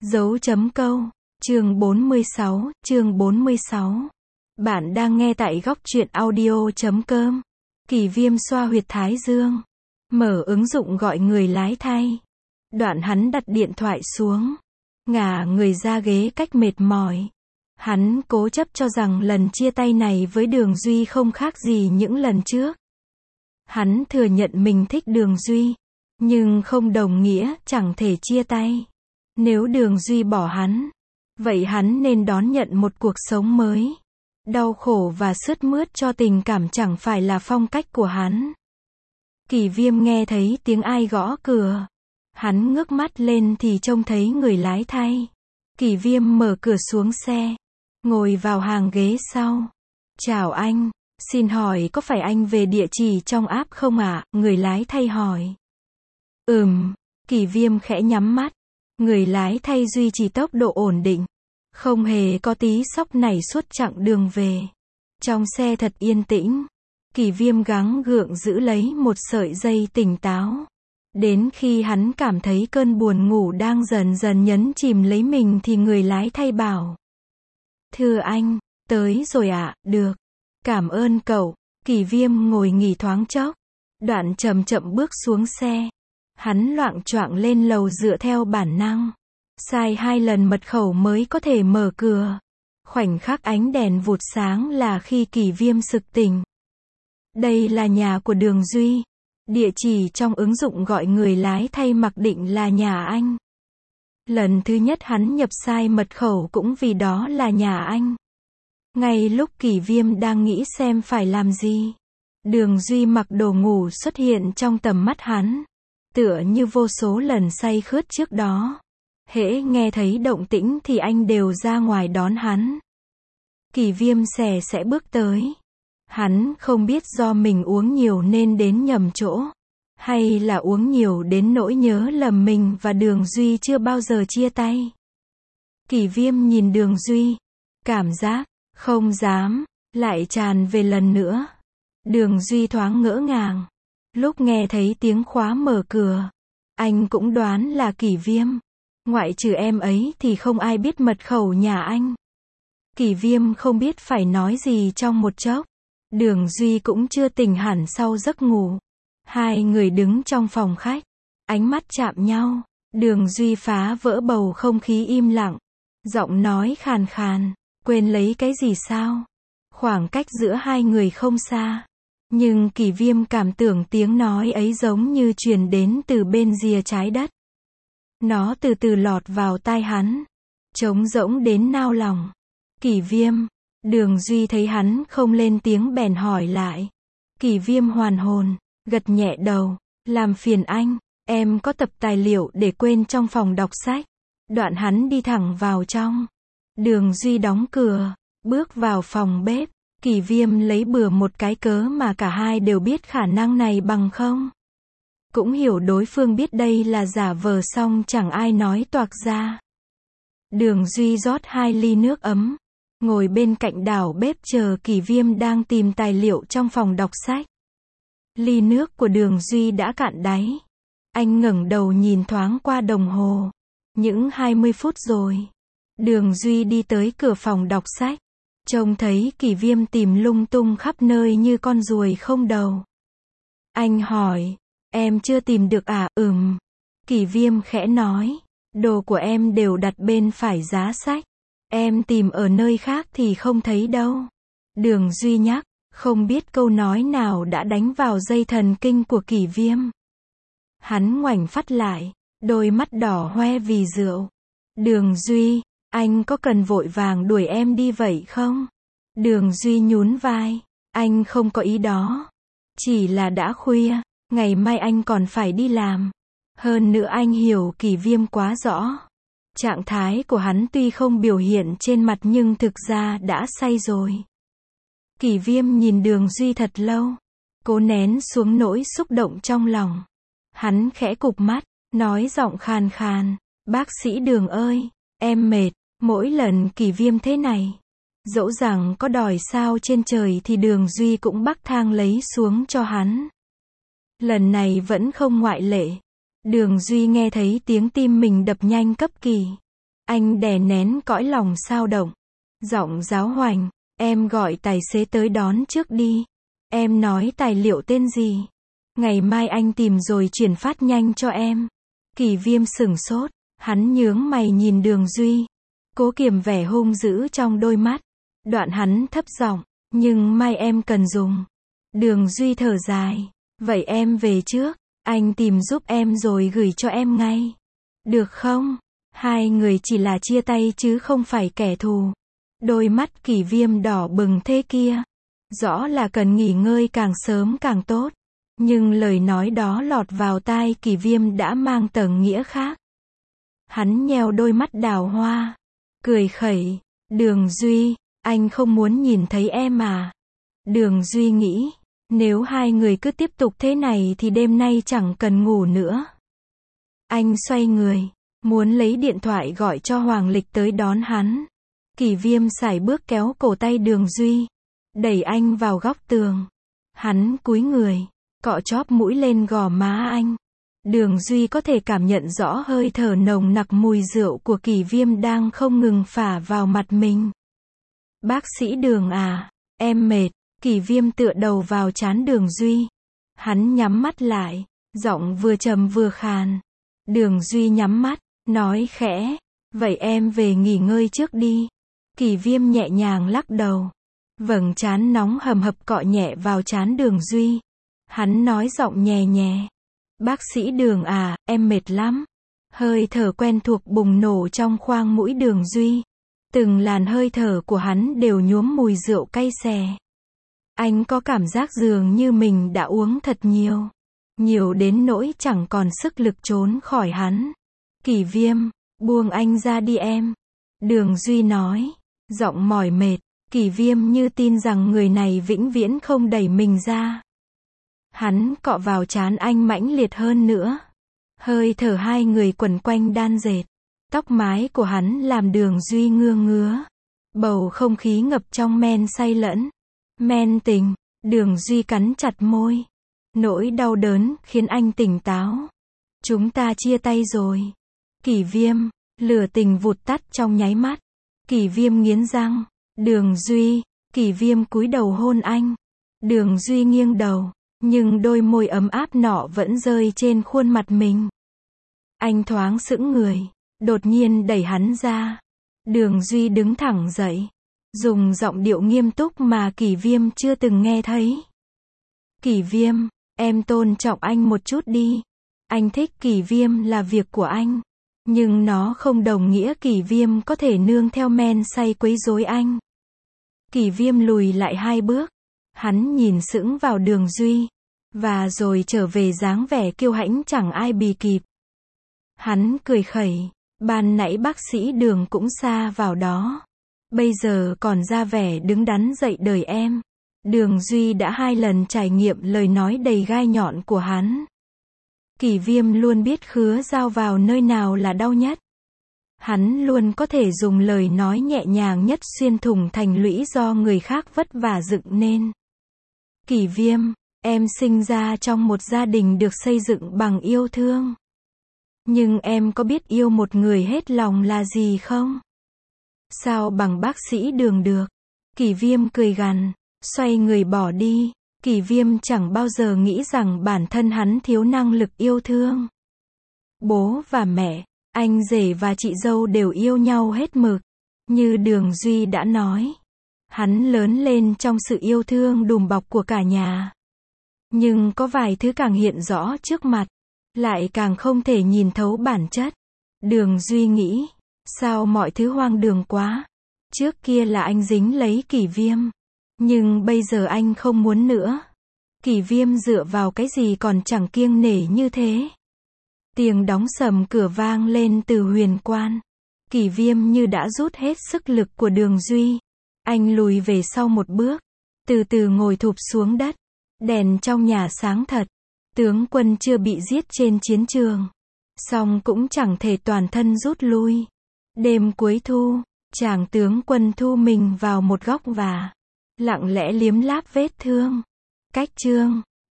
Dấu chấm câu. Chương 46. Bạn đang nghe tại góc truyện audio.com. Kỳ Viêm xoa huyệt thái dương. Mở ứng dụng gọi người lái thay. Đoạn hắn đặt điện thoại xuống. Ngả người ra ghế cách mệt mỏi. Hắn cố chấp cho rằng lần chia tay này với Đường Duy không khác gì những lần trước. Hắn thừa nhận mình thích Đường Duy. Nhưng không đồng nghĩa chẳng thể chia tay. Nếu Đường Duy bỏ hắn, vậy hắn nên đón nhận một cuộc sống mới. Đau khổ và sướt mướt cho tình cảm chẳng phải là phong cách của hắn. Kỳ Viêm nghe thấy tiếng ai gõ cửa. Hắn ngước mắt lên thì trông thấy người lái thay. Kỳ Viêm mở cửa xuống xe, ngồi vào hàng ghế sau. Chào anh, xin hỏi có phải anh về địa chỉ trong app không ạ? Người lái thay hỏi. Kỳ Viêm khẽ nhắm mắt. Người lái thay duy trì tốc độ ổn định. Không hề có tí sóc nảy suốt chặng đường về. Trong xe thật yên tĩnh. Kỳ Viêm gắng gượng giữ lấy một sợi dây tỉnh táo. Đến khi hắn cảm thấy cơn buồn ngủ đang dần dần nhấn chìm lấy mình thì người lái thay bảo. Thưa anh, tới rồi ạ, được. Cảm ơn cậu. Kỳ Viêm ngồi nghỉ thoáng chốc. Đoạn chậm chậm bước xuống xe. Hắn loạng choạng lên lầu dựa theo bản năng. Sai 2 lần mật khẩu mới có thể mở cửa. Khoảnh khắc ánh đèn vụt sáng là khi Kỳ Viêm sực tỉnh. Đây là nhà của Đường Duy. Địa chỉ trong ứng dụng gọi người lái thay mặc định là nhà anh. Lần thứ nhất hắn nhập sai mật khẩu cũng vì đó là nhà anh. Ngay lúc Kỳ Viêm đang nghĩ xem phải làm gì, Đường Duy mặc đồ ngủ xuất hiện trong tầm mắt hắn. Tựa như vô số lần say khướt trước đó. Hễ nghe thấy động tĩnh thì anh đều ra ngoài đón hắn. Kỳ Viêm sẽ bước tới. Hắn không biết do mình uống nhiều nên đến nhầm chỗ, hay là uống nhiều đến nỗi nhớ lầm mình và Đường Duy chưa bao giờ chia tay. Kỳ Viêm nhìn Đường Duy. Cảm giác không dám lại tràn về lần nữa. Đường Duy thoáng ngỡ ngàng. Lúc nghe thấy tiếng khóa mở cửa, anh cũng đoán là Kỳ Viêm. Ngoại trừ em ấy thì không ai biết mật khẩu nhà anh. Kỳ Viêm không biết phải nói gì trong một chốc. Đường Duy cũng chưa tỉnh hẳn sau giấc ngủ. Hai người đứng trong phòng khách. Ánh mắt chạm nhau. Đường Duy phá vỡ bầu không khí im lặng. Giọng nói khàn khàn. Quên lấy cái gì sao? Khoảng cách giữa hai người không xa. Nhưng Kỳ Viêm cảm tưởng tiếng nói ấy giống như truyền đến từ bên rìa trái đất. Nó từ từ lọt vào tai hắn. Trống rỗng đến nao lòng. Kỳ Viêm. Đường Duy thấy hắn không lên tiếng bèn hỏi lại. Kỳ Viêm hoàn hồn, gật nhẹ đầu. Làm phiền anh, em có tập tài liệu để quên trong phòng đọc sách. Đoạn hắn đi thẳng vào trong. Đường Duy đóng cửa, bước vào phòng bếp. Kỳ Viêm lấy bừa một cái cớ mà cả hai đều biết khả năng này bằng không. Cũng hiểu đối phương biết đây là giả vờ xong chẳng ai nói toạc ra. Đường Duy rót 2 ly nước ấm. Ngồi bên cạnh đảo bếp chờ Kỳ Viêm đang tìm tài liệu trong phòng đọc sách. Ly nước của Đường Duy đã cạn đáy. Anh ngẩng đầu nhìn thoáng qua đồng hồ. Những 20 phút rồi. Đường Duy đi tới cửa phòng đọc sách. Trông thấy Kỳ Viêm tìm lung tung khắp nơi như con ruồi không đầu. Anh hỏi, em chưa tìm được à? Kỳ Viêm khẽ nói, đồ của em đều đặt bên phải giá sách. Em tìm ở nơi khác thì không thấy đâu. Đường Duy nhắc, không biết câu nói nào đã đánh vào dây thần kinh của Kỳ Viêm. Hắn ngoảnh phát lại, đôi mắt đỏ hoe vì rượu. Đường Duy, anh có cần vội vàng đuổi em đi vậy không? Đường Duy nhún vai, anh không có ý đó. Chỉ là đã khuya, ngày mai anh còn phải đi làm. Hơn nữa anh hiểu Kỳ Viêm quá rõ. Trạng thái của hắn tuy không biểu hiện trên mặt nhưng thực ra đã say rồi. Kỳ Viêm nhìn Đường Duy thật lâu. Cố nén xuống nỗi xúc động trong lòng. Hắn khẽ cụp mắt, nói giọng khàn khàn. Bác sĩ Đường ơi, em mệt. Mỗi lần Kỳ Viêm thế này, dẫu rằng có đòi sao trên trời thì Đường Duy cũng bắc thang lấy xuống cho hắn. Lần này vẫn không ngoại lệ. Đường Duy nghe thấy tiếng tim mình đập nhanh cấp kỳ. Anh đè nén cõi lòng xao động. Giọng giáo hoành, em gọi tài xế tới đón trước đi. Em nói tài liệu tên gì? Ngày mai anh tìm rồi chuyển phát nhanh cho em. Kỳ Viêm sửng sốt, hắn nhướng mày nhìn Đường Duy, cố kiềm vẻ hung dữ trong đôi mắt. Đoạn hắn thấp giọng, nhưng mai em cần dùng. Đường Duy thở dài, vậy em về trước, anh tìm giúp em rồi gửi cho em ngay. Được không? Hai người chỉ là chia tay chứ không phải kẻ thù. Đôi mắt Kỳ Viêm đỏ bừng thế kia. Rõ là cần nghỉ ngơi càng sớm càng tốt. Nhưng lời nói đó lọt vào tai Kỳ Viêm đã mang tầng nghĩa khác. Hắn nheo đôi mắt đào hoa, cười khẩy, Đường Duy, anh không muốn nhìn thấy em à? Đường Duy nghĩ, nếu hai người cứ tiếp tục thế này thì đêm nay chẳng cần ngủ nữa. Anh xoay người, muốn lấy điện thoại gọi cho Hoàng Lịch tới đón hắn. Kỳ Viêm sải bước kéo cổ tay Đường Duy, đẩy anh vào góc tường. Hắn cúi người, cọ chóp mũi lên gò má anh. Đường Duy có thể cảm nhận rõ hơi thở nồng nặc mùi rượu của Kỳ Viêm đang không ngừng phả vào mặt mình. Bác sĩ Đường à, em mệt. Kỳ Viêm tựa đầu vào trán Đường Duy. Hắn nhắm mắt lại, giọng vừa trầm vừa khàn. Đường Duy nhắm mắt, nói khẽ, vậy em về nghỉ ngơi trước đi. Kỳ Viêm nhẹ nhàng lắc đầu. Vầng trán nóng hầm hập cọ nhẹ vào trán Đường Duy. Hắn nói giọng nhẹ nhẹ, bác sĩ Đường à, em mệt lắm. Hơi thở quen thuộc bùng nổ trong khoang mũi Đường Duy. Từng làn hơi thở của hắn đều nhuốm mùi rượu cay xè. Anh có cảm giác dường như mình đã uống thật nhiều. Nhiều đến nỗi chẳng còn sức lực trốn khỏi hắn. Kỳ Viêm, buông anh ra đi em. Đường Duy nói, giọng mỏi mệt. Kỳ Viêm như tin rằng người này vĩnh viễn không đẩy mình ra. Hắn cọ vào trán anh mãnh liệt hơn nữa. Hơi thở hai người quẩn quanh đan dệt. Tóc mái của hắn làm Đường Duy ngứa ngứa. Bầu không khí ngập trong men say lẫn. Men tình. Đường Duy cắn chặt môi. Nỗi đau đớn khiến anh tỉnh táo. Chúng ta chia tay rồi. Kỳ Viêm, lửa tình vụt tắt trong nháy mắt. Kỳ Viêm nghiến răng. Đường Duy. Kỳ Viêm cúi đầu hôn anh. Đường Duy nghiêng đầu, nhưng đôi môi ấm áp nọ vẫn rơi trên khuôn mặt mình. Anh thoáng sững người, đột nhiên đẩy hắn ra. Đường Duy đứng thẳng dậy, dùng giọng điệu nghiêm túc mà Kỳ Viêm chưa từng nghe thấy. Kỳ Viêm, em tôn trọng anh một chút đi. Anh thích Kỳ Viêm là việc của anh. Nhưng nó không đồng nghĩa Kỳ Viêm có thể nương theo men say quấy rối anh. Kỳ Viêm lùi lại 2 bước. Hắn nhìn sững vào Đường Duy. Và rồi trở về dáng vẻ kiêu hãnh chẳng ai bì kịp. Hắn cười khẩy. Ban nãy bác sĩ Đường cũng sa vào đó. Bây giờ còn ra vẻ đứng đắn dạy đời em. Đường Duy đã 2 lần trải nghiệm lời nói đầy gai nhọn của hắn. Kỳ Viêm luôn biết khứa dao vào nơi nào là đau nhất. Hắn luôn có thể dùng lời nói nhẹ nhàng nhất xuyên thủng thành lũy do người khác vất vả dựng nên. Kỳ Viêm, em sinh ra trong một gia đình được xây dựng bằng yêu thương. Nhưng em có biết yêu một người hết lòng là gì không? Sao bằng bác sĩ Đường được? Kỳ Viêm cười gằn, xoay người bỏ đi. Kỳ Viêm chẳng bao giờ nghĩ rằng bản thân hắn thiếu năng lực yêu thương. Bố và mẹ, anh rể và chị dâu đều yêu nhau hết mực. Như Đường Duy đã nói, hắn lớn lên trong sự yêu thương đùm bọc của cả nhà. Nhưng có vài thứ càng hiện rõ trước mặt, lại càng không thể nhìn thấu bản chất. Đường Duy nghĩ, sao mọi thứ hoang đường quá. Trước kia là anh dính lấy Kỳ Viêm. Nhưng bây giờ anh không muốn nữa. Kỳ Viêm dựa vào cái gì còn chẳng kiêng nể như thế. Tiếng đóng sầm cửa vang lên từ huyền quan. Kỳ Viêm như đã rút hết sức lực của Đường Duy. Anh lùi về sau một bước, từ từ ngồi thụp xuống đất. Đèn trong nhà sáng thật. Tướng quân chưa bị giết trên chiến trường, song cũng chẳng thể toàn thân rút lui. Đêm cuối thu, chàng tướng quân thu mình vào một góc và lặng lẽ liếm láp vết thương. Cách chương